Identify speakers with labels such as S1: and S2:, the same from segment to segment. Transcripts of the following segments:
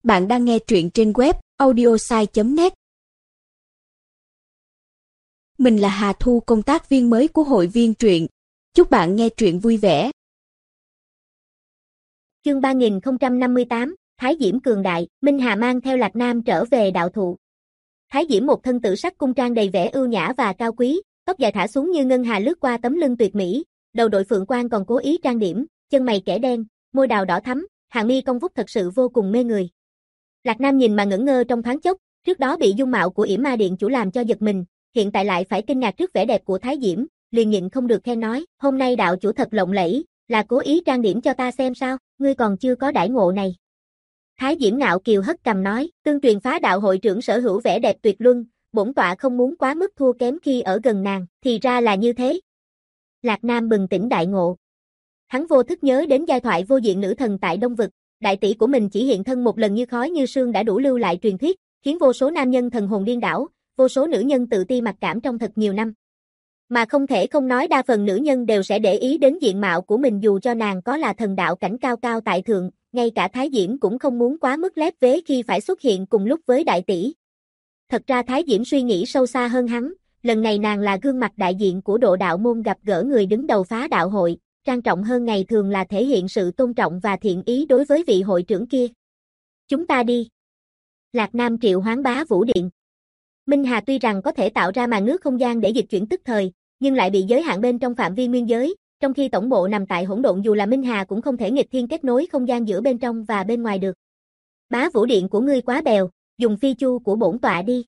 S1: Bạn đang nghe truyện trên web audiosai.net. Mình là Hà Thu, công tác viên mới của hội viên truyện. Chúc bạn nghe truyện vui vẻ.
S2: Chương 3058, Thái Diễm cường đại, Minh Hà mang theo Lạc Nam trở về đạo thụ. Thái Diễm một thân tử sắc cung trang đầy vẻ ưu nhã và cao quý, tóc dài thả xuống như ngân hà lướt qua tấm lưng tuyệt mỹ, đầu đội phượng quan còn cố ý trang điểm, chân mày kẻ đen, môi đào đỏ thắm, hàng mi cong vút thật sự vô cùng mê người. Lạc Nam nhìn mà ngẩn ngơ trong thoáng chốc, trước đó bị dung mạo của Yểm Ma Điện chủ làm cho giật mình, hiện tại lại phải kinh ngạc trước vẻ đẹp của Thái Diễm, liền nhịn không được khen nói, hôm nay đạo chủ thật lộng lẫy, là cố ý trang điểm cho ta xem sao, ngươi còn chưa có đãi ngộ này. Thái Diễm ngạo kiều hất cằm nói, tương truyền Phá Đạo hội trưởng sở hữu vẻ đẹp tuyệt luân, bổn tọa không muốn quá mức thua kém khi ở gần nàng, thì ra là như thế. Lạc Nam bừng tỉnh đại ngộ. Hắn vô thức nhớ đến giai thoại vô diện nữ thần tại Đông Vực, đại tỷ của mình chỉ hiện thân một lần như khói như sương đã đủ lưu lại truyền thuyết, khiến vô số nam nhân thần hồn điên đảo, vô số nữ nhân tự ti mặc cảm trong thật nhiều năm. Mà không thể không nói đa phần nữ nhân đều sẽ để ý đến diện mạo của mình dù cho nàng có là thần đạo cảnh cao cao tại thượng, ngay cả Thái Diễm cũng không muốn quá mức lép vế khi phải xuất hiện cùng lúc với đại tỷ. Thật ra Thái Diễm suy nghĩ sâu xa hơn hắn, lần này nàng là gương mặt đại diện của Độ Đạo môn gặp gỡ người đứng đầu Phá Đạo hội, trang trọng hơn ngày thường là thể hiện sự tôn trọng và thiện ý đối với vị hội trưởng kia. Chúng ta đi. Lạc Nam triệu hoán Bá Vũ Điện. Minh Hà tuy rằng có thể tạo ra màn nước không gian để dịch chuyển tức thời, nhưng lại bị giới hạn bên trong phạm vi nguyên giới, trong khi tổng bộ nằm tại hỗn độn dù là Minh Hà cũng không thể nghịch thiên kết nối không gian giữa bên trong và bên ngoài được. Bá Vũ Điện của ngươi quá bèo, dùng phi chu của bổn tọa đi.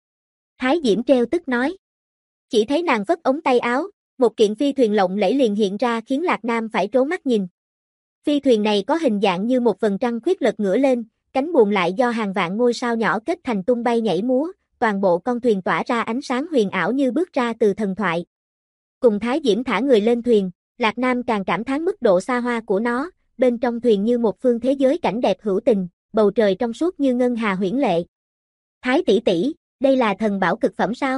S2: Thái Diễm treo tức nói. Chỉ thấy nàng phất ống tay áo, một kiện phi thuyền lộng lẫy liền hiện ra khiến Lạc Nam phải trố mắt nhìn. Phi thuyền này có hình dạng như một vầng trăng khuyết lật ngửa lên, cánh buồm lại do hàng vạn ngôi sao nhỏ kết thành tung bay nhảy múa, toàn bộ con thuyền tỏa ra ánh sáng huyền ảo như bước ra từ thần thoại. Cùng Thái Diễm thả người lên thuyền, Lạc Nam càng cảm thán mức độ xa hoa của nó, bên trong thuyền như một phương thế giới cảnh đẹp hữu tình, bầu trời trong suốt như ngân hà huyễn lệ. Thái tỷ tỷ, đây là thần bảo cực phẩm sao?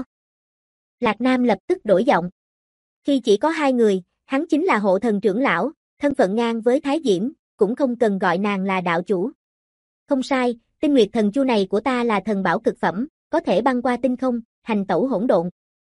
S2: Lạc Nam lập tức đổi giọng. Khi chỉ có hai người, hắn chính là hộ thần trưởng lão, thân phận ngang với Thái Diễm, cũng không cần gọi nàng là đạo chủ. Không sai, tinh nguyệt thần chu này của ta là thần bảo cực phẩm, có thể băng qua tinh không, hành tẩu hỗn độn.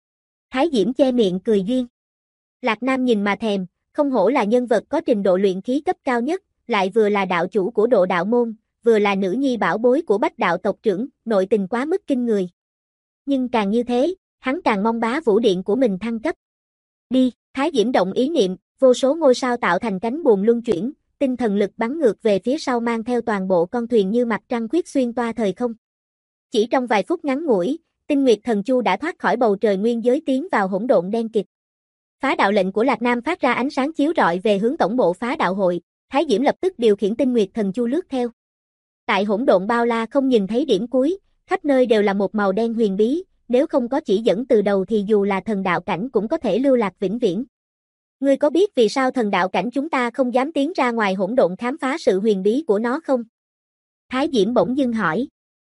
S2: Thái Diễm che miệng cười duyên. Lạc Nam nhìn mà thèm, không hổ là nhân vật có trình độ luyện khí cấp cao nhất, lại vừa là đạo chủ của Độ Đạo môn, vừa là nữ nhi bảo bối của Bách đạo tộc trưởng, nội tình quá mức kinh người. Nhưng càng như thế, hắn càng mong Bá Vũ Điện của mình thăng cấp. Đi, Thái Diễm động ý niệm, vô số ngôi sao tạo thành cánh buồm luân chuyển, tinh thần lực bắn ngược về phía sau mang theo toàn bộ con thuyền như mặt trăng khuyết xuyên toa thời không. Chỉ trong vài phút ngắn ngủi, tinh nguyệt thần chu đã thoát khỏi bầu trời nguyên giới tiến vào hỗn độn đen kịt. Phá đạo lệnh của Lạc Nam phát ra ánh sáng chiếu rọi về hướng tổng bộ Phá Đạo hội, Thái Diễm lập tức điều khiển tinh nguyệt thần chu lướt theo. Tại hỗn độn bao la không nhìn thấy điểm cuối, khắp nơi đều là một màu đen huyền bí, nếu không có chỉ dẫn từ đầu thì dù là thần đạo cảnh cũng có thể lưu lạc vĩnh viễn. Ngươi có biết vì sao thần đạo cảnh chúng ta không dám tiến ra ngoài hỗn độn khám phá sự huyền bí của nó không? Thái Diễm bỗng dưng hỏi.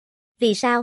S2: Vì sao?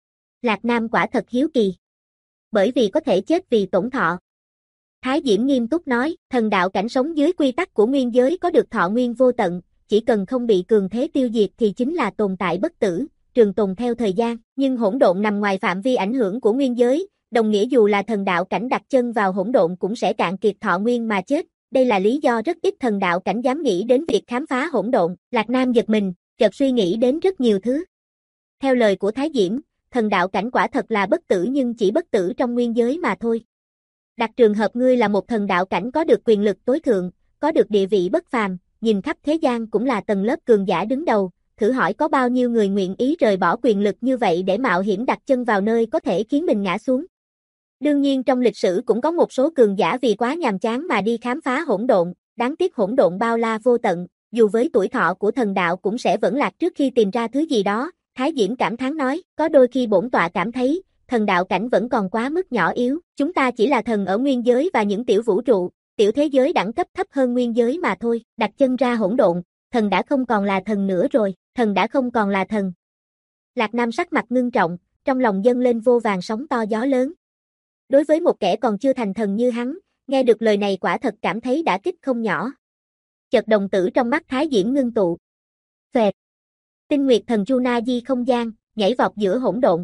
S2: Lạc Nam quả thật hiếu kỳ. Bởi vì có thể chết vì tổn thọ. Thái Diễm nghiêm túc nói, thần đạo cảnh sống dưới quy tắc của nguyên giới có được thọ nguyên vô tận, chỉ cần không bị cường thế tiêu diệt thì chính là tồn tại bất tử, trường tồn theo thời gian, nhưng hỗn độn nằm ngoài phạm vi ảnh hưởng của nguyên giới, đồng nghĩa dù là thần đạo cảnh đặt chân vào hỗn độn cũng sẽ cạn kiệt thọ nguyên mà chết, đây là lý do rất ít thần đạo cảnh dám nghĩ đến việc khám phá hỗn độn. Lạc Nam giật mình, chợt suy nghĩ đến rất nhiều thứ. Theo lời của Thái Diễm, thần đạo cảnh quả thật là bất tử nhưng chỉ bất tử trong nguyên giới mà thôi. Đặt trường hợp ngươi là một thần đạo cảnh có được quyền lực tối thượng, có được địa vị bất phàm, nhìn khắp thế gian cũng là tầng lớp cường giả đứng đầu, thử hỏi có bao nhiêu người nguyện ý rời bỏ quyền lực như vậy để mạo hiểm đặt chân vào nơi có thể khiến mình ngã xuống. Đương nhiên trong lịch sử cũng có một số cường giả vì quá nhàm chán mà đi khám phá hỗn độn, đáng tiếc hỗn độn bao la vô tận, dù với tuổi thọ của thần đạo cũng sẽ vẫn lạc trước khi tìm ra thứ gì đó. Thái Diễm cảm thán nói, có đôi khi bổn tọa cảm thấy, thần đạo cảnh vẫn còn quá mức nhỏ yếu, chúng ta chỉ là thần ở nguyên giới và những tiểu vũ trụ, tiểu thế giới đẳng cấp thấp hơn nguyên giới mà thôi, đặt chân ra hỗn độn, thần đã không còn là thần nữa rồi, thần đã không còn là thần. Lạc Nam sắc mặt ngưng trọng, trong lòng dâng lên vô vàn sóng to gió lớn. Đối với một kẻ còn chưa thành thần như hắn, nghe được lời này quả thật cảm thấy đả kích không nhỏ. Chợt đồng tử trong mắt Thái Diễm ngưng tụ. Phệt. Tinh Nguyệt Thần Chu na di không gian, nhảy vọt giữa hỗn độn.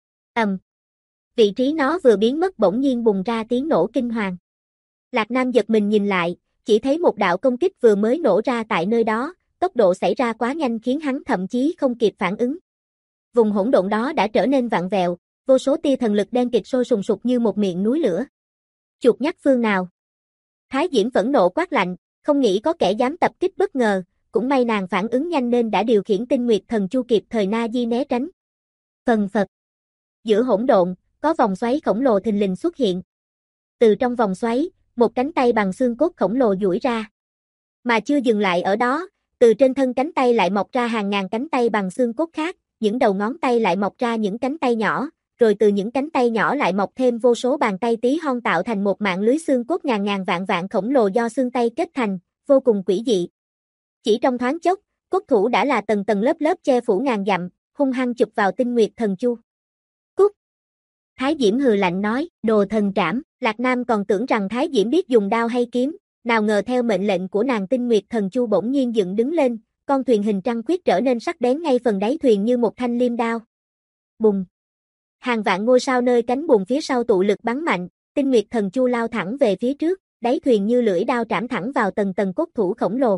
S2: Vị trí nó vừa biến mất bỗng nhiên bùng ra tiếng nổ kinh hoàng. Lạc Nam giật mình nhìn lại, chỉ thấy một đạo công kích vừa mới nổ ra tại nơi đó, tốc độ xảy ra quá nhanh khiến hắn thậm chí không kịp phản ứng. Vùng hỗn độn đó đã trở nên vặn vẹo, vô số tia thần lực đen kịt sôi sùng sục như một miệng núi lửa. Chuột nhắt phương nào? Thái Diễm phẫn nộ quát lạnh, không nghĩ có kẻ dám tập kích bất ngờ, cũng may nàng phản ứng nhanh nên đã điều khiển Tinh Nguyệt Thần Chu kịp thời na di né tránh. Phần phật. Giữa hỗn độn, có vòng xoáy khổng lồ thình lình xuất hiện. Từ trong vòng xoáy, một cánh tay bằng xương cốt khổng lồ duỗi ra. Mà chưa dừng lại ở đó, từ trên thân cánh tay lại mọc ra hàng ngàn cánh tay bằng xương cốt khác, những đầu ngón tay lại mọc ra những cánh tay nhỏ, rồi từ những cánh tay nhỏ lại mọc thêm vô số bàn tay tí hon tạo thành một mạng lưới xương cốt ngàn ngàn vạn vạn khổng lồ do xương tay kết thành, vô cùng quỷ dị. Chỉ trong thoáng chốc, cốt thủ đã là tầng tầng lớp lớp che phủ ngàn dặm, hung hăng chụp vào Tinh Nguyệt Thần Chu. Cút! Thái Diễm hừ lạnh nói, đồ thần trảm. Lạc Nam còn tưởng rằng Thái Diễm biết dùng đao hay kiếm, nào ngờ theo mệnh lệnh của nàng Tinh Nguyệt Thần Chu bỗng nhiên dựng đứng lên, con thuyền hình trăng khuyết trở nên sắc bén ngay phần đáy thuyền như một thanh liêm đao. Bùng! Hàng vạn ngôi sao nơi cánh buồm phía sau tụ lực bắn mạnh, Tinh Nguyệt Thần Chu lao thẳng về phía trước, đáy thuyền như lưỡi đao trảm thẳng vào tầng tầng cốt thủ khổng lồ.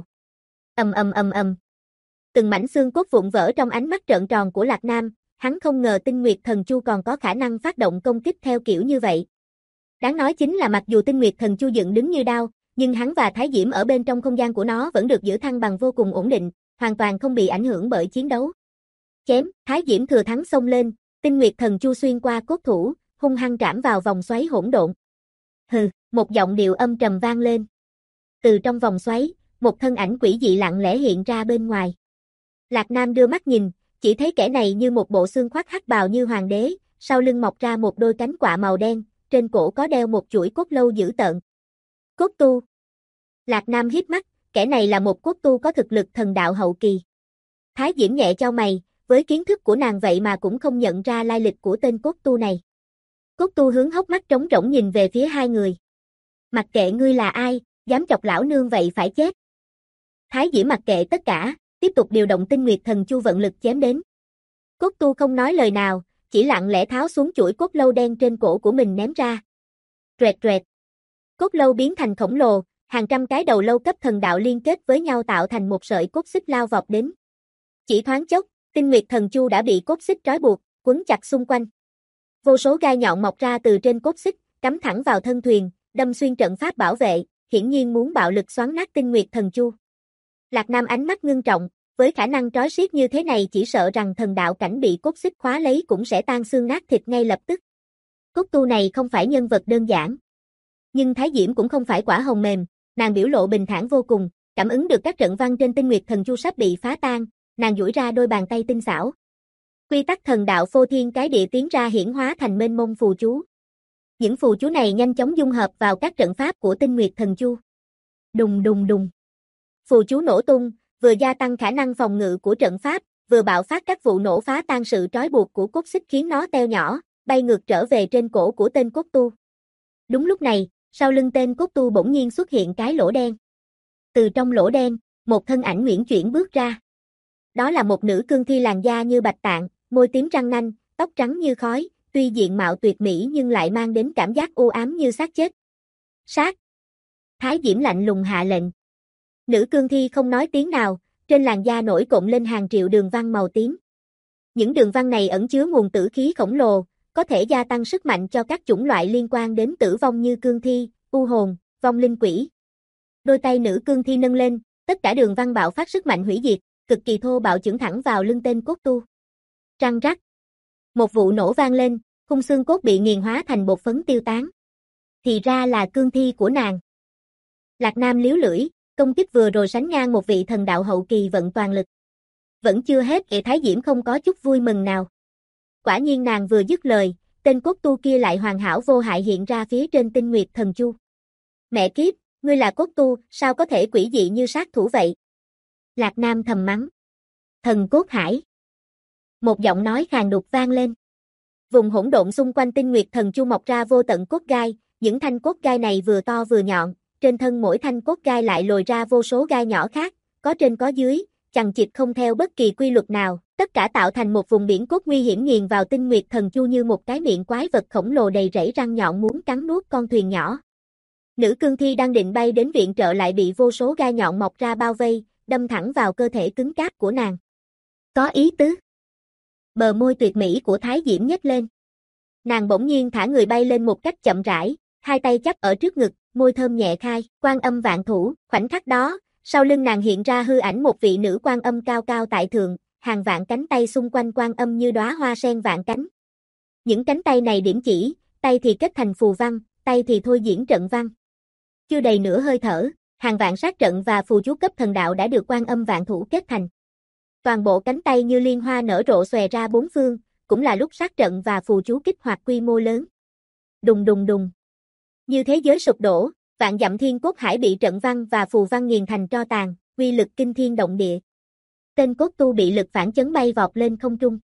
S2: Ầm. Từng mảnh xương cốt vụn vỡ trong ánh mắt trợn tròn của Lạc Nam, hắn không ngờ Tinh Nguyệt Thần Chu còn có khả năng phát động công kích theo kiểu như vậy. Đáng nói chính là mặc dù Tinh Nguyệt Thần Chu dựng đứng như đao, nhưng hắn và Thái Diễm ở bên trong không gian của nó vẫn được giữ thăng bằng vô cùng ổn định, hoàn toàn không bị ảnh hưởng bởi chiến đấu. Chém, Thái Diễm thừa thắng xông lên, Tinh Nguyệt Thần Chu xuyên qua cốt thủ, hung hăng trảm vào vòng xoáy hỗn độn. Hừ, một giọng điệu âm trầm vang lên. Từ trong vòng xoáy, một thân ảnh quỷ dị lặng lẽ hiện ra bên ngoài. Lạc Nam đưa mắt nhìn, chỉ thấy kẻ này như một bộ xương khoác hắc bào như hoàng đế, sau lưng mọc ra một đôi cánh quạ màu đen, trên cổ có đeo một chuỗi cốt lâu dữ tợn. Cốt tu. Lạc Nam híp mắt, kẻ này là một cốt tu có thực lực thần đạo hậu kỳ. Thái Diễm nhẹ chau mày, với kiến thức của nàng vậy mà cũng không nhận ra lai lịch của tên cốt tu này. Cốt tu hướng hốc mắt trống rỗng nhìn về phía hai người. Mặc kệ ngươi là ai, dám chọc lão nương vậy phải chết. Thái Diễm mặc kệ tất cả, tiếp tục điều động Tinh Nguyệt Thần Chu vận lực chém đến. Cốt tu không nói lời nào, chỉ lặng lẽ tháo xuống chuỗi cốt lâu đen trên cổ của mình ném ra. Rẹt. Cốt lâu biến thành khổng lồ, hàng trăm cái đầu lâu cấp thần đạo liên kết với nhau tạo thành một sợi cốt xích lao vọt đến. Chỉ thoáng chốc, Tinh Nguyệt Thần Chu đã bị cốt xích trói buộc, quấn chặt xung quanh. Vô số gai nhọn mọc ra từ trên cốt xích, cắm thẳng vào thân thuyền, đâm xuyên trận pháp bảo vệ, hiển nhiên muốn bạo lực xoắn nát Tinh Nguyệt Thần Chu. Lạc Nam ánh mắt ngưng trọng, với khả năng trói siết như thế này chỉ sợ rằng thần đạo cảnh bị cốt xích khóa lấy cũng sẽ tan xương nát thịt ngay lập tức. Cốt tu này không phải nhân vật đơn giản. Nhưng Thái Diễm cũng không phải quả hồng mềm, nàng biểu lộ bình thản vô cùng, cảm ứng được các trận văn trên Tinh Nguyệt Thần Chu sắp bị phá tan, nàng duỗi ra đôi bàn tay tinh xảo. Quy tắc thần đạo phô thiên cái địa tiến ra hiển hóa thành mênh mông phù chú. Những phù chú này nhanh chóng dung hợp vào các trận pháp của Tinh Nguyệt Thần Chu. Đùng. Phù chú nổ tung, vừa gia tăng khả năng phòng ngự của trận pháp, vừa bạo phát các vụ nổ phá tan sự trói buộc của cốt xích khiến nó teo nhỏ, bay ngược trở về trên cổ của tên cốt tu. Đúng lúc này, sau lưng tên cốt tu bỗng nhiên xuất hiện cái lỗ đen. Từ trong lỗ đen, một thân ảnh uyển chuyển bước ra. Đó là một nữ cương thi làn da như bạch tạng, môi tím răng nanh, tóc trắng như khói, tuy diện mạo tuyệt mỹ nhưng lại mang đến cảm giác u ám như xác chết. Sát! Thái Diễm lạnh lùng hạ lệnh. Nữ cương thi không nói tiếng nào, trên làn da nổi cộm lên hàng triệu đường văn màu tím. Những đường văn này ẩn chứa nguồn tử khí khổng lồ, có thể gia tăng sức mạnh cho các chủng loại liên quan đến tử vong như cương thi, u hồn, vong linh quỷ. Đôi tay nữ cương thi nâng lên, tất cả đường văn bạo phát sức mạnh hủy diệt, cực kỳ thô bạo chưởng thẳng vào lưng tên cốt tu. Răng rắc. Một vụ nổ vang lên, khung xương cốt bị nghiền hóa thành bột phấn tiêu tán. Thì ra là cương thi của nàng. Lạc Nam liếu lưỡi, công kích vừa rồi sánh ngang một vị thần đạo hậu kỳ vận toàn lực. Vẫn chưa hết, Thái Diễm không có chút vui mừng nào. Quả nhiên nàng vừa dứt lời, tên cốt tu kia lại hoàn hảo vô hại hiện ra phía trên Tinh Nguyệt Thần Chu. Mẹ kiếp, ngươi là cốt tu, sao có thể quỷ dị như sát thủ vậy? Lạc Nam thầm mắng. Thần cốt hải. Một giọng nói khàn đục vang lên. Vùng hỗn độn xung quanh Tinh Nguyệt Thần Chu mọc ra vô tận cốt gai, những thanh cốt gai này vừa to vừa nhọn, trên thân mỗi thanh cốt gai lại lồi ra vô số gai nhỏ khác, có trên có dưới, chằng chịt không theo bất kỳ quy luật nào, tất cả tạo thành một vùng biển cốt nguy hiểm nghiền vào Tinh Nguyệt Thần Chu như một cái miệng quái vật khổng lồ đầy rẫy răng nhọn muốn cắn nuốt con thuyền nhỏ. Nữ cương thi đang định bay đến viện trợ lại bị vô số gai nhọn mọc ra bao vây, đâm thẳng vào cơ thể cứng cáp của nàng. Có ý tứ. Bờ môi tuyệt mỹ của Thái Diễm nhếch lên. Nàng bỗng nhiên thả người bay lên một cách chậm rãi, hai tay chắp ở trước ngực, môi thơm nhẹ khai, Quan Âm vạn thủ, khoảnh khắc đó, sau lưng nàng hiện ra hư ảnh một vị nữ Quan Âm cao cao tại thượng, hàng vạn cánh tay xung quanh Quan Âm như đóa hoa sen vạn cánh. Những cánh tay này điểm chỉ, tay thì kết thành phù văn, tay thì thôi diễn trận văn. Chưa đầy nửa hơi thở, hàng vạn sát trận và phù chú cấp thần đạo đã được Quan Âm vạn thủ kết thành. Toàn bộ cánh tay như liên hoa nở rộ xòe ra bốn phương, cũng là lúc sát trận và phù chú kích hoạt quy mô lớn. Đùng đùng đùng. Như thế giới sụp đổ, vạn dặm thiên cốt hải bị trận văn và phù văn nghiền thành tro tàn, uy lực kinh thiên động địa. Tên cốt tu bị lực phản chấn bay vọt lên không trung.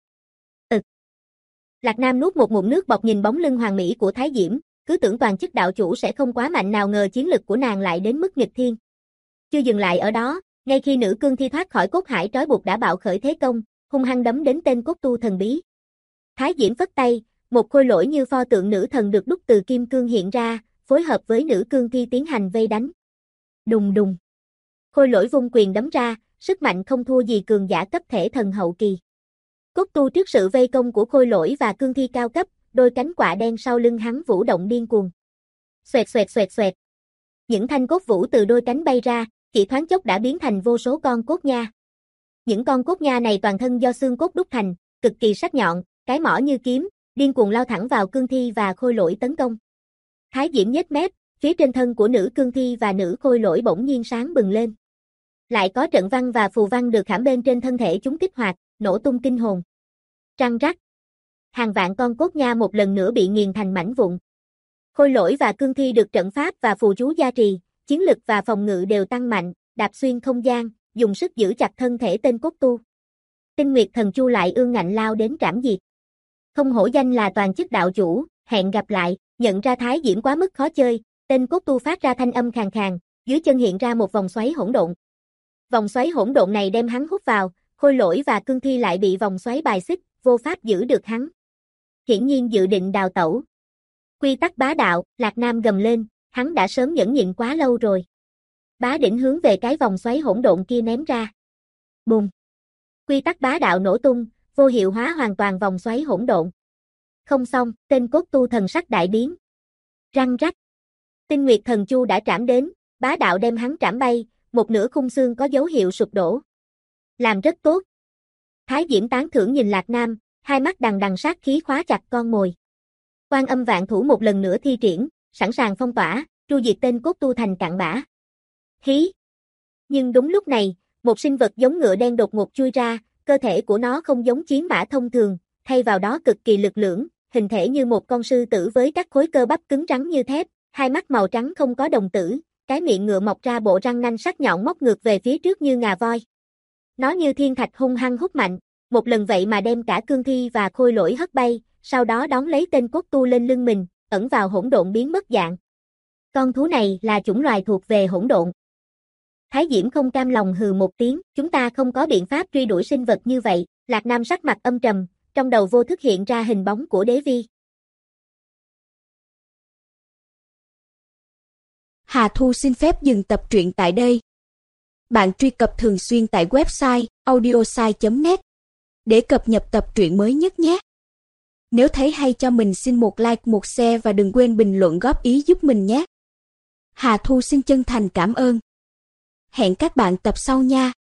S2: Lạc Nam nuốt một ngụm nước bọt nhìn bóng lưng hoàng mỹ của Thái Diễm, cứ tưởng toàn chức đạo chủ sẽ không quá mạnh, nào ngờ chiến lực của nàng lại đến mức nghịch thiên. Chưa dừng lại ở đó, ngay khi nữ cương thi thoát khỏi cốt hải trói buộc đã bạo khởi thế công, hung hăng đấm đến tên cốt tu thần bí. Thái Diễm phất tay, một khôi lỗi như pho tượng nữ thần được đúc từ kim cương hiện ra, phối hợp với nữ cương thi tiến hành vây đánh. Đùng đùng. Khôi lỗi vung quyền đấm ra, sức mạnh không thua gì cường giả cấp thể thần hậu kỳ. Cốt tu trước sự vây công của khôi lỗi và cương thi cao cấp, đôi cánh quạ đen sau lưng hắn vũ động điên cuồng. Xoẹt xoẹt xoẹt xoẹt. Những thanh cốt vũ từ đôi cánh bay ra, chỉ thoáng chốc đã biến thành vô số con cốt nha. Những con cốt nha này toàn thân do xương cốt đúc thành, cực kỳ sắc nhọn, cái mỏ như kiếm, điên cuồng lao thẳng vào cương thi và khôi lỗi tấn công. Thái Diễm nhếch mép, phía trên thân của nữ cương thi và nữ khôi lỗi bỗng nhiên sáng bừng lên. Lại có trận văn và phù văn được khảm bên trên thân thể chúng kích hoạt, nổ tung kinh hồn. Răng rắc. Hàng vạn con cốt nha một lần nữa bị nghiền thành mảnh vụn. Khôi lỗi và cương thi được trận pháp và phù chú gia trì, chiến lực và phòng ngự đều tăng mạnh, đạp xuyên không gian, dùng sức giữ chặt thân thể tên cốt tu. Tinh Nguyệt Thần Chu lại ương ngạnh lao đến trảm diệt. Không hổ danh là toàn chức đạo chủ, hẹn gặp lại. Nhận ra Thái Diễm quá mức khó chơi, tên cốt tu phát ra thanh âm khàn khàn, dưới chân hiện ra một vòng xoáy hỗn độn. Vòng xoáy hỗn độn này đem hắn hút vào, khôi lỗi và cương thi lại bị vòng xoáy bài xích, vô pháp giữ được hắn. Hiển nhiên dự định đào tẩu. Quy tắc bá đạo, Lạc Nam gầm lên, hắn đã sớm nhẫn nhịn quá lâu rồi. Bá đỉnh hướng về cái vòng xoáy hỗn độn kia ném ra. Bùng. Quy tắc bá đạo nổ tung, vô hiệu hóa hoàn toàn vòng xoáy hỗn độn. Không xong, tên cốt tu thần sắc đại biến. Răng rắc. Tinh Nguyệt Thần Chu đã trảm đến, bá đạo đem hắn trảm bay, một nửa khung xương có dấu hiệu sụp đổ. Làm rất tốt. Thái Diễm tán thưởng nhìn Lạc Nam, hai mắt đằng đằng sát khí khóa chặt con mồi. Quan Âm vạn thủ một lần nữa thi triển, sẵn sàng phong tỏa, tru diệt tên cốt tu thành cặn bã. Hí. Nhưng đúng lúc này, một sinh vật giống ngựa đen đột ngột chui ra, cơ thể của nó không giống chiến mã thông thường, thay vào đó cực kỳ lực lưỡng, hình thể như một con sư tử với các khối cơ bắp cứng rắn như thép, hai mắt màu trắng không có đồng tử, cái miệng ngựa mọc ra bộ răng nanh sắc nhọn móc ngược về phía trước như ngà voi. Nó như thiên thạch hung hăng hút mạnh, một lần vậy mà đem cả cương thi và khôi lỗi hất bay, sau đó đón lấy tên cốt tu lên lưng mình, ẩn vào hỗn độn biến mất dạng. Con thú này là chủng loài thuộc về hỗn độn. Thái Diễm không cam lòng hừ một tiếng, chúng ta không có biện pháp truy đuổi sinh vật như vậy. Lạc Nam sắc mặt âm trầm, trong đầu vô thức hiện ra hình bóng của Đế Vi.
S1: Hà Thu xin phép dừng tập truyện tại đây. Bạn truy cập thường xuyên tại website audiosai.net để cập nhật tập truyện mới nhất nhé. Nếu thấy hay cho mình xin một like, một share và đừng quên bình luận góp ý giúp mình nhé. Hà Thu xin chân thành cảm ơn. Hẹn các bạn tập sau nha.